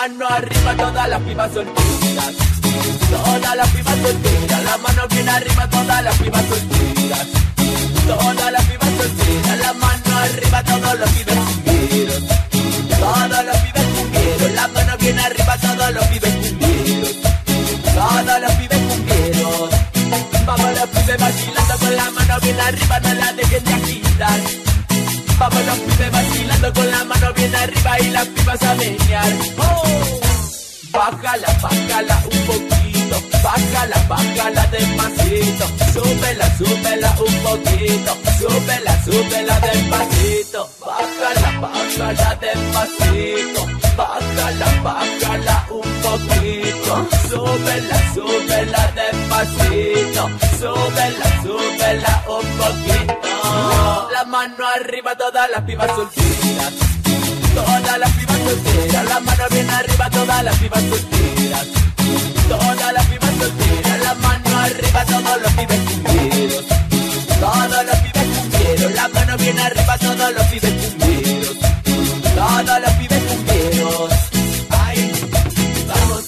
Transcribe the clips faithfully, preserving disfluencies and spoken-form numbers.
Mano arriba todas las pibas solteras, todas las pibas solteras, la mano bien arriba todas las pibas solteras, todas las pibas solteras, la mano arriba todos los pibes cumbieros, todos los pibes cumbieros, la mano bien arriba todos los pibes cumbieros, todos los pibes cumbieros. Vamos los pibes vacilando con la mano bien arriba, no la dejen de agitar. Vamos los pibes vacilando con la mano bien arriba y las pibas a menear. Oh. Bájala, bájala un poquito, bájala, bájala despacito, súbela, súbela un poquito, súbela, súbela despacito, bájala, bájala despacito, bájala, bájala un poquito, súbela, súbela despacito, súbela, súbela un poquito. La mano arriba todas las pibas solteras, todas las pibas solteras, la mano bien arriba todas las pibas solteras, todas las pibas solteras, la mano arriba todos los pibes cumbieros, todos los pibes cumbieros, la mano bien arriba todos los pibes cumbieros, todos los pibes cumbieros. Ay, vamos.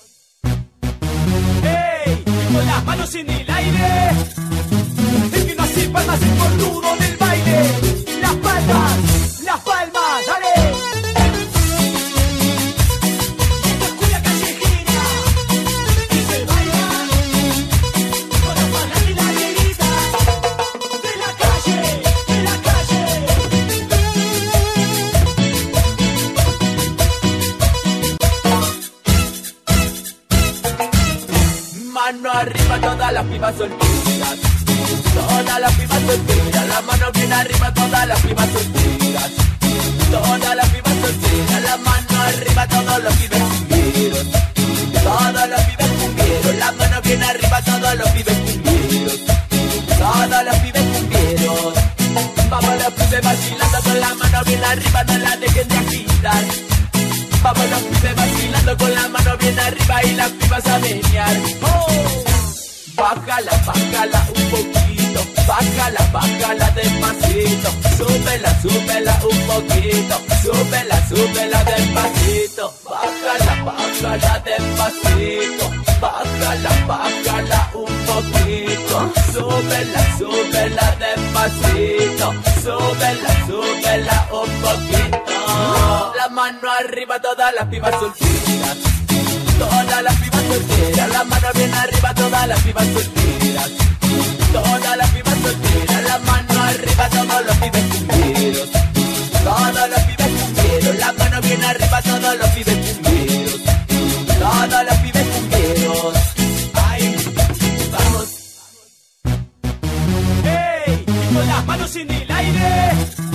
Hey, con las manos en el aire, el que no hace palmas es cornudo del baile. Las palmas, las palmas, dale. Esta es cumbia callejera y se baila con las palmas y la negrita de la calle, de la calle. Mano arriba todas las pibas solteras, todas las pibas solteras, la mano bien arriba todas las pibas solteras, todas las pibas solteras, la mano arriba todos los pibes cumbieros, todos los pibes cumbieros, la mano bien arriba todos los pibes cumbieros, todos los pibes cumbieros. Vamos los pibes vacilando con la mano bien arriba, no la dejen de agitar. Vamos los pibes vacilando con la mano bien arriba y las pibas a menear. Oh. Bájala, bájala un poquito, bájala, bájala despacito, súbela, súbela un poquito, súbela, súbela despacito, bájala, bájala despacito, bájala, bájala un poquito, súbela, súbela despacito, súbela, súbela un poquito. La mano arriba todas las pibas solteras, todas las pibas solteras, la mano bien arriba todas las pibas solteras, todas las pibas solteras, la mano arriba todos los pibes cumbieros, todos los pibes cumbieros, la mano bien arriba todos los pibes cumbieros, todos los pibes cumbieros. Ay, vamos. Hey, con las manos en el aire.